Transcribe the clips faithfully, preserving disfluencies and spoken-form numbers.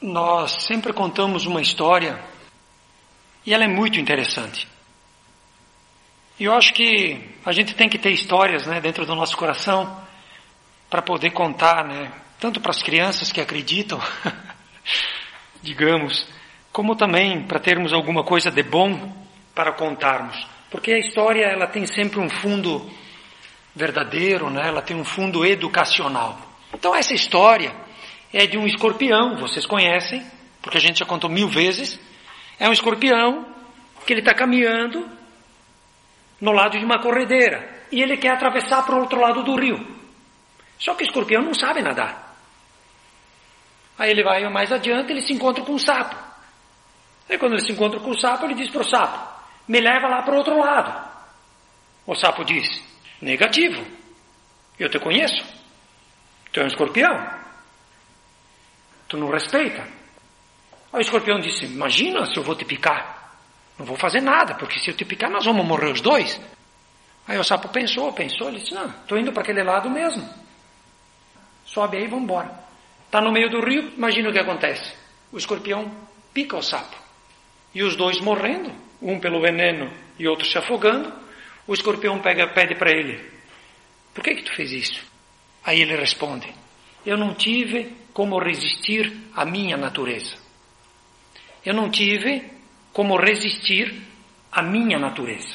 nós sempre contamos uma história e ela é muito interessante. E eu acho que a gente tem que ter histórias, né, dentro do nosso coração para poder contar, né, tanto para as crianças que acreditam, digamos, como também para termos alguma coisa de bom para contarmos. Porque a história, ela tem sempre um fundo verdadeiro, né? Ela tem um fundo educacional. Então essa história é de um escorpião, vocês conhecem, porque a gente já contou mil vezes. É um escorpião que ele está caminhando no lado de uma corredeira e ele quer atravessar para o outro lado do rio. Só que o escorpião não sabe nadar. Aí ele vai mais adiante, ele se encontra com um sapo. Aí quando ele se encontra com o sapo, ele diz para o sapo: me leva lá para o outro lado. O sapo diz: negativo, eu te conheço, tu é um escorpião, tu não respeita. Aí o escorpião disse: imagina se eu vou te picar, não vou fazer nada, porque se eu te picar nós vamos morrer os dois. Aí o sapo pensou, pensou, ele disse: não, estou indo para aquele lado mesmo, sobe aí e vamos embora. Está no meio do rio, imagina o que acontece, o escorpião pica o sapo, e os dois morrendo, um pelo veneno e outro se afogando. O escorpião pega, pede para ele: por que que tu fez isso? Aí ele responde: eu não tive como resistir à minha natureza. Eu não tive como resistir à minha natureza.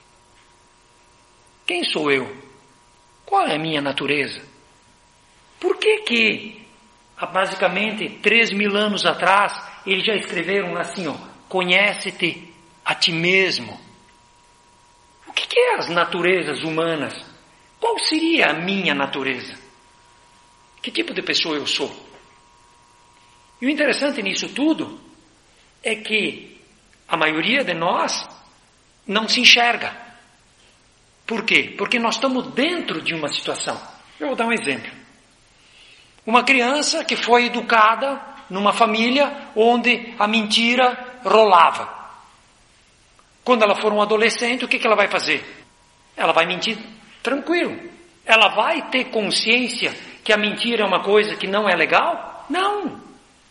Quem sou eu? Qual é a minha natureza? Por que que, há basicamente três mil anos atrás, eles já escreveram assim, ó: conhece-te a ti mesmo. O que que é as naturezas humanas? Qual seria a minha natureza? Que tipo de pessoa eu sou? E o interessante nisso tudo é que a maioria de nós não se enxerga. Por quê? Porque nós estamos dentro de uma situação. Eu vou dar um exemplo. Uma criança que foi educada numa família onde a mentira rolava. Quando ela for um adolescente, o que que ela vai fazer? Ela vai mentir tranquilo. Ela vai ter consciência que a mentira é uma coisa que não é legal? Não.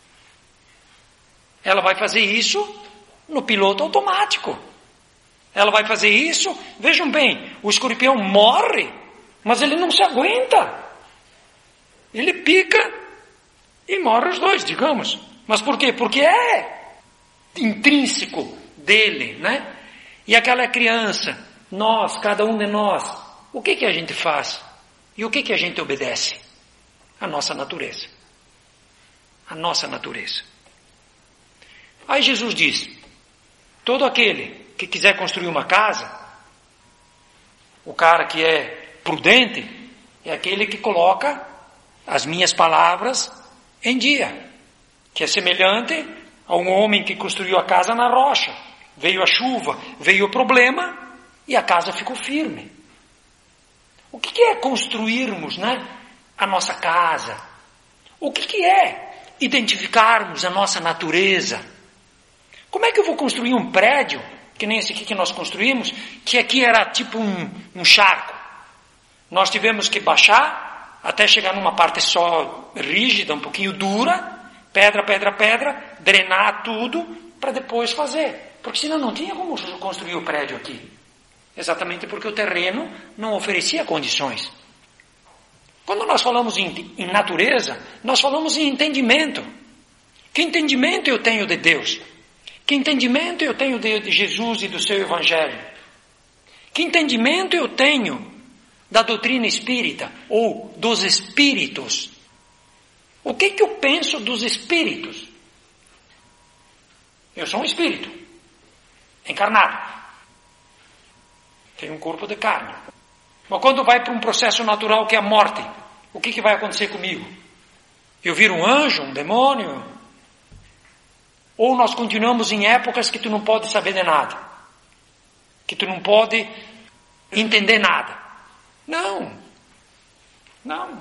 Ela vai fazer isso no piloto automático. Ela vai fazer isso, vejam bem, o escorpião morre, mas ele não se aguenta. Ele pica e morre os dois, digamos. Mas por quê? Porque é intrínseco dele, né? E aquela criança, nós, cada um de nós, o que que a gente faz? E o que que a gente obedece? A nossa natureza. A nossa natureza. Aí Jesus diz: todo aquele que quiser construir uma casa, o cara que é prudente, é aquele que coloca as minhas palavras em dia, que é semelhante a um homem que construiu a casa na rocha. Veio a chuva, veio o problema e a casa ficou firme. O que que é construirmos, né, a nossa casa? O que que é identificarmos a nossa natureza? Como é que eu vou construir um prédio, que nem esse aqui que nós construímos, que aqui era tipo um, um charco? Nós tivemos que baixar até chegar numa parte só rígida, um pouquinho dura, pedra, pedra, pedra, drenar tudo para depois fazer. Porque senão não tinha como construir o prédio aqui. Exatamente porque o terreno não oferecia condições. Quando nós falamos em, em natureza, nós falamos em entendimento. Que entendimento eu tenho de Deus? Que entendimento eu tenho de, de Jesus e do seu Evangelho? Que entendimento eu tenho da doutrina espírita ou dos espíritos? O que que eu penso dos espíritos? Eu sou um espírito encarnado. Tem um corpo de carne. Mas quando vai para um processo natural que é a morte, o que que vai acontecer comigo? Eu viro um anjo, um demônio? Ou nós continuamos em épocas que tu não pode saber de nada? Que tu não pode entender nada? Não. Não.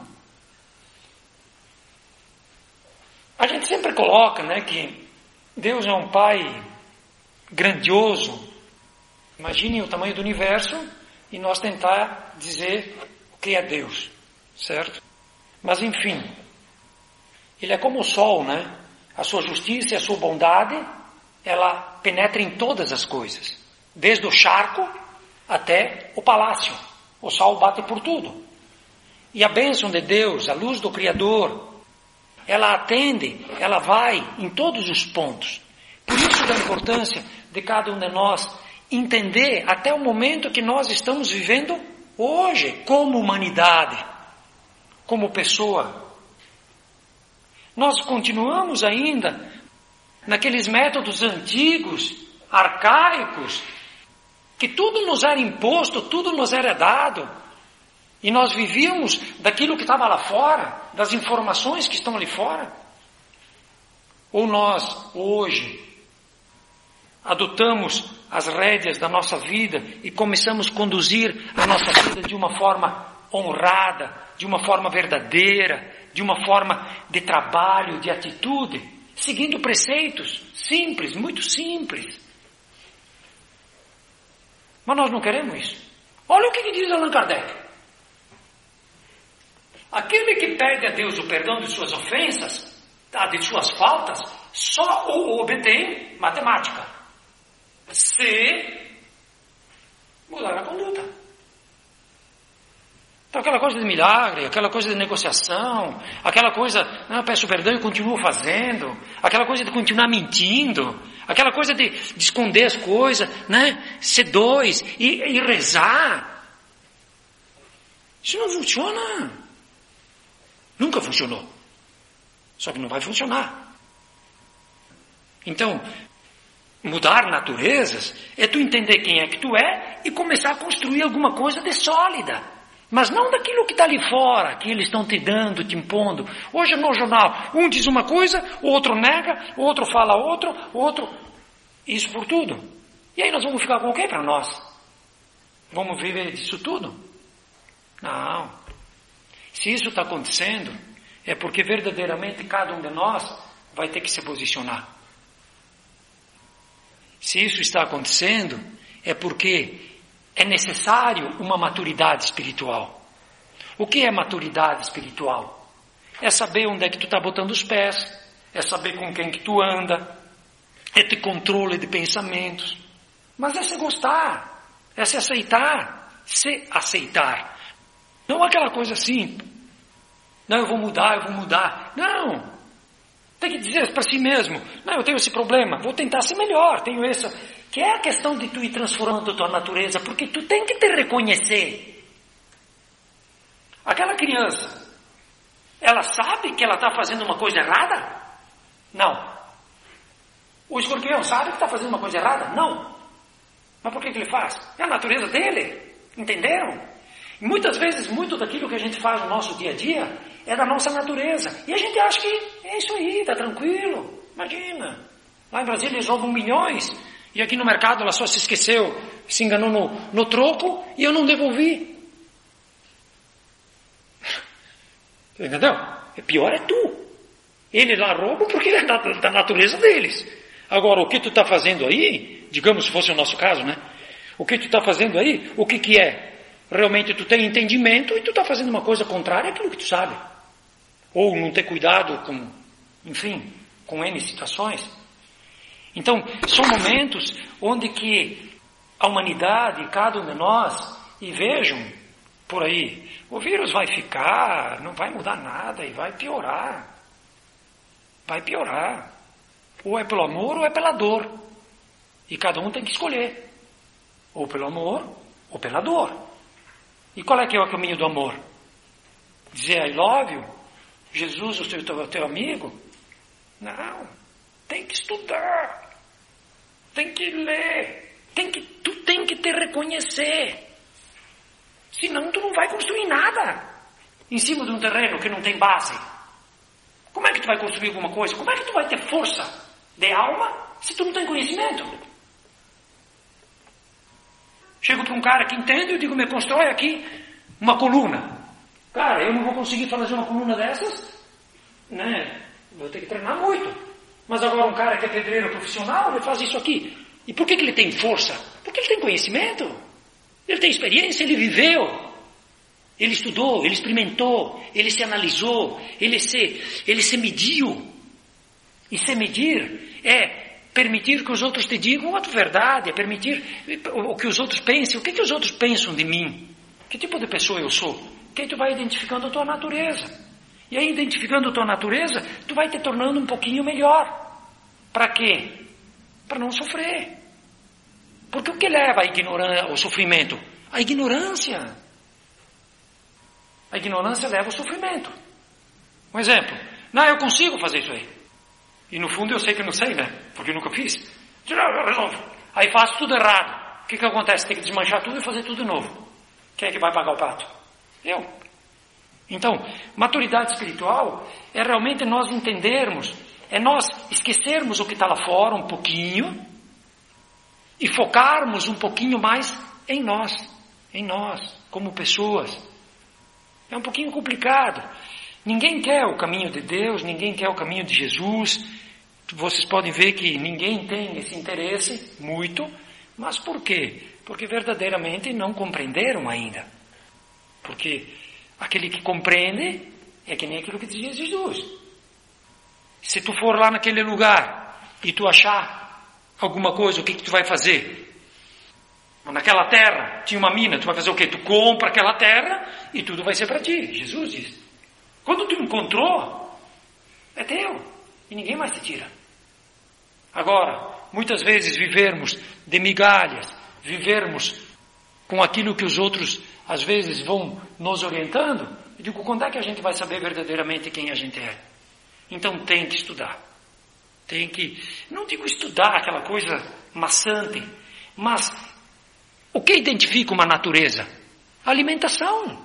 A gente sempre coloca, né, que Deus é um Pai grandioso. Imaginem o tamanho do universo e nós tentar dizer o que é Deus, certo? Mas enfim, Ele é como o sol, né? a sua justiça e a sua bondade, ela penetra em todas as coisas, desde o charco até o palácio. O sol bate por tudo. E a bênção de Deus, a luz do Criador, ela atende, ela vai em todos os pontos. Por isso da importância de cada um de nós entender até o momento que nós estamos vivendo hoje, como humanidade, como pessoa. Nós continuamos ainda naqueles métodos antigos, arcaicos, que tudo nos era imposto, tudo nos era dado, e nós vivíamos daquilo que estava lá fora, das informações que estão ali fora. Ou nós, hoje, adotamos as rédeas da nossa vida e começamos a conduzir a nossa vida de uma forma honrada, de uma forma verdadeira, de uma forma de trabalho, de atitude, seguindo preceitos simples, muito simples. Mas nós não queremos isso. Olha o que diz Allan Kardec. Aquele que pede a Deus o perdão de suas ofensas, de suas faltas, só o obtém matemática, se mudar a conduta. Então aquela coisa de milagre, aquela coisa de negociação, aquela coisa, não, eu peço perdão e continuo fazendo, aquela coisa de continuar mentindo, aquela coisa de, de esconder as coisas, né? Ser dois e, e rezar. Isso não funciona. Nunca funcionou. Só que não vai funcionar. Então, mudar naturezas é tu entender quem é que tu é e começar a construir alguma coisa de sólida. Mas não daquilo que está ali fora, que eles estão te dando, te impondo. Hoje no jornal, um diz uma coisa, o outro nega, o outro fala outro, o outro... Isso por tudo. E aí nós vamos ficar com o quê para nós? Vamos viver disso tudo? Não. Se isso está acontecendo, é porque verdadeiramente cada um de nós vai ter que se posicionar. Se isso está acontecendo, é porque é necessário uma maturidade espiritual. O que é maturidade espiritual? É saber onde é que tu está botando os pés, é saber com quem que tu anda, é ter controle de pensamentos. Mas é se gostar, é se aceitar, se aceitar. Não aquela coisa assim, não, eu vou mudar, eu vou mudar. Não, tem que dizer para si mesmo, não, eu tenho esse problema, vou tentar ser melhor, tenho essa... Que é a questão de tu ir transformando a tua natureza, porque tu tem que te reconhecer. Aquela criança, ela sabe que ela está fazendo uma coisa errada? Não. O escorpião sabe que está fazendo uma coisa errada? Não. Mas por que que ele faz? É a natureza dele. Entenderam? E muitas vezes, muito daquilo que a gente faz no nosso dia a dia é da nossa natureza. E a gente acha que é isso aí, está tranquilo. Imagina. Lá em Brasília eles roubam milhões. E aqui no mercado ela só se esqueceu, se enganou no, no troco e eu não devolvi. Entendeu? O pior é tu. Ele lá rouba porque é da, da natureza deles. Agora, o que tu está fazendo aí, digamos se fosse o nosso caso, né? O que tu está fazendo aí, o que que é? Realmente tu tem entendimento e tu está fazendo uma coisa contrária àquilo que tu sabe. Ou não ter cuidado com, enfim, com N situações. Então, são momentos onde que a humanidade, cada um de nós, e vejam por aí, o vírus vai ficar, não vai mudar nada e vai piorar. Vai piorar. Ou é pelo amor ou é pela dor. E cada um tem que escolher. Ou pelo amor ou pela dor. E qual é que é o caminho do amor? Dizer I love you? Jesus, o teu, teu amigo? Não. Tem que estudar. Tem que ler. Tem que, tu tem que te reconhecer. Senão tu não vai construir nada. Em cima de um terreno que não tem base. Como é que tu vai construir alguma coisa? Como é que tu vai ter força de alma se tu não tem conhecimento? Chego para um cara que entende e digo, me constrói aqui uma coluna. Cara, eu não vou conseguir fazer uma coluna dessas, né? Vou ter que treinar muito. Mas agora um cara que é pedreiro profissional, ele faz isso aqui. E por que que ele tem força? Porque ele tem conhecimento. Ele tem experiência, ele viveu. Ele estudou, ele experimentou, ele se analisou, ele se, ele se mediu. E se medir é permitir que os outros te digam a tua verdade, é permitir o que os outros pensem. O que, que os outros pensam de mim? Que tipo de pessoa eu sou? Que aí tu vai identificando a tua natureza. E aí, identificando a tua natureza, tu vai te tornando um pouquinho melhor. Para quê? Para não sofrer. Porque o que leva à ignorância, ao sofrimento? A ignorância. A ignorância leva ao sofrimento. Um exemplo. Não, eu consigo fazer isso aí. E no fundo eu sei que não sei, né? Porque eu nunca fiz. Aí faço tudo errado. O que que acontece? Tem que desmanchar tudo e fazer tudo de novo. Quem é que vai pagar o pato? Eu. Então, maturidade espiritual é realmente nós entendermos, é nós esquecermos o que está lá fora um pouquinho e focarmos um pouquinho mais em nós, em nós, como pessoas. É um pouquinho complicado. Ninguém quer o caminho de Deus, ninguém quer o caminho de Jesus. Vocês podem ver que ninguém tem esse interesse, muito. Mas por quê? Porque verdadeiramente não compreenderam ainda. Porque aquele que compreende é que nem aquilo que dizia Jesus. Se tu for lá naquele lugar e tu achar alguma coisa, o que, que tu vai fazer? Naquela terra tinha uma mina, tu vai fazer o quê? Tu compra aquela terra e tudo vai ser para ti. Jesus diz. Quando tu encontrou, é teu. E ninguém mais te tira. Agora, muitas vezes vivermos de migalhas, vivermos com aquilo que os outros às vezes vão nos orientando, eu digo, quando é que a gente vai saber verdadeiramente quem a gente é? Então tem que estudar. Tem que, não digo estudar aquela coisa maçante, mas o que identifica uma natureza? A alimentação.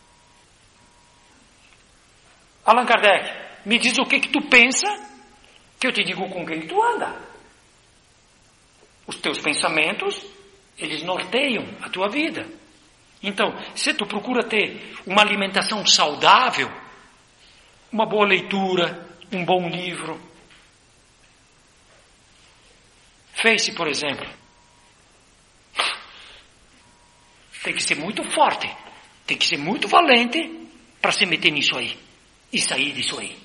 Allan Kardec, me diz o que que tu pensa, que eu te digo com quem tu anda. Os teus pensamentos, eles norteiam a tua vida. Então, se tu procura ter uma alimentação saudável, uma boa leitura, um bom livro. Face, por exemplo. Tem que ser muito forte, tem que ser muito valente para se meter nisso aí e sair disso aí.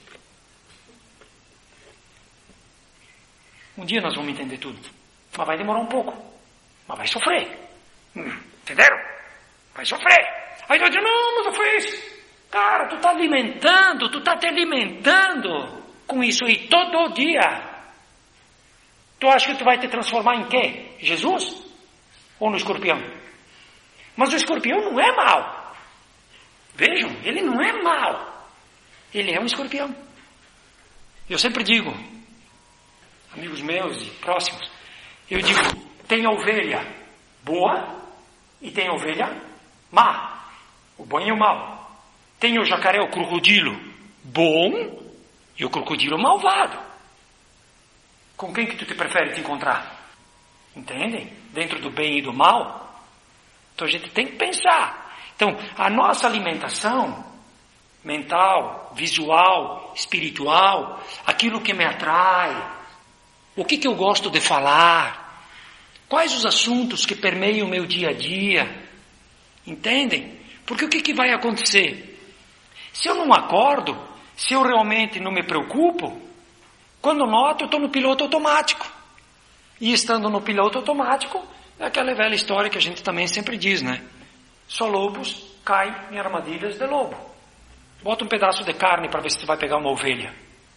Um dia nós vamos entender tudo, mas vai demorar um pouco, mas vai sofrer. Entenderam? Vai sofrer. Aí tu diz, não, mas eu fiz. Cara, tu está alimentando, tu está te alimentando com isso aí todo dia. Tu acha que tu vai te transformar em quê? Jesus? Ou no escorpião? Mas o escorpião não é mau. Vejam, ele não é mau. Ele é um escorpião. Eu sempre digo, amigos meus e próximos, eu digo, tem a ovelha boa e tem a ovelha má. O bom e o mau. Tem o jacaré, o crocodilo bom e o crocodilo malvado. Com quem que tu te prefere te encontrar? Entendem? Dentro do bem e do mal. Então a gente tem que pensar. Então, a nossa alimentação mental, visual, espiritual, aquilo que me atrai, o que, que eu gosto de falar, quais os assuntos que permeiam o meu dia a dia, entendem? Porque o que, que vai acontecer? Se eu não acordo, se eu realmente não me preocupo, quando noto eu estou no piloto automático. E estando no piloto automático, é aquela velha história que a gente também sempre diz, né? Só lobos caem em armadilhas de lobo. Bota um pedaço de carne para ver se tu vai pegar uma ovelha.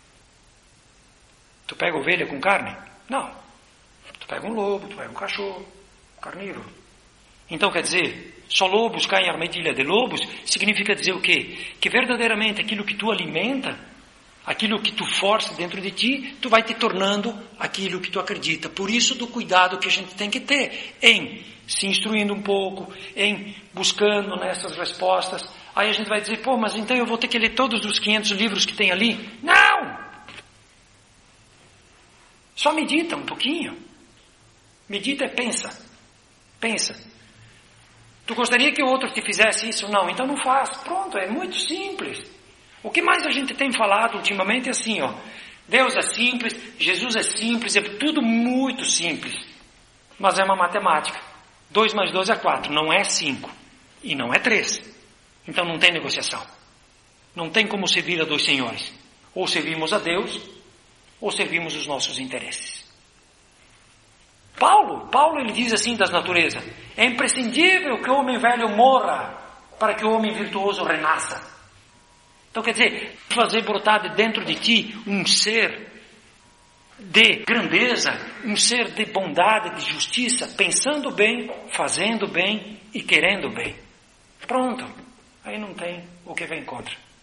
Tu pega ovelha com carne? Não. Tu pega um lobo, tu pega um cachorro, um carnívoro. Então quer dizer, só lobos caem em armadilha de lobos, significa dizer o quê? Que verdadeiramente aquilo que tu alimenta, aquilo que tu força dentro de ti, tu vai te tornando aquilo que tu acredita. Por isso do cuidado que a gente tem que ter em se instruindo um pouco, em buscando nessas respostas. Aí a gente vai dizer, pô, mas então eu vou ter que ler todos os quinhentos livros que tem ali? Não! Só medita um pouquinho. Medita e pensa. Pensa. Tu gostaria que o outro te fizesse isso? Não, então não faz. Pronto, é muito simples. O que mais a gente tem falado ultimamente é assim, ó. Deus é simples, Jesus é simples, é tudo muito simples. Mas é uma matemática. dois mais dois é quatro, não é cinco. E não é três. Então não tem negociação. Não tem como servir a dois senhores. Ou servimos a Deus, ou servimos os nossos interesses? Paulo, Paulo ele diz assim das naturezas: é imprescindível que o homem velho morra para que o homem virtuoso renasça. Então quer dizer, fazer brotar de dentro de ti um ser de grandeza, um ser de bondade, de justiça, pensando bem, fazendo bem e querendo bem. Pronto, aí não tem o que vem contra.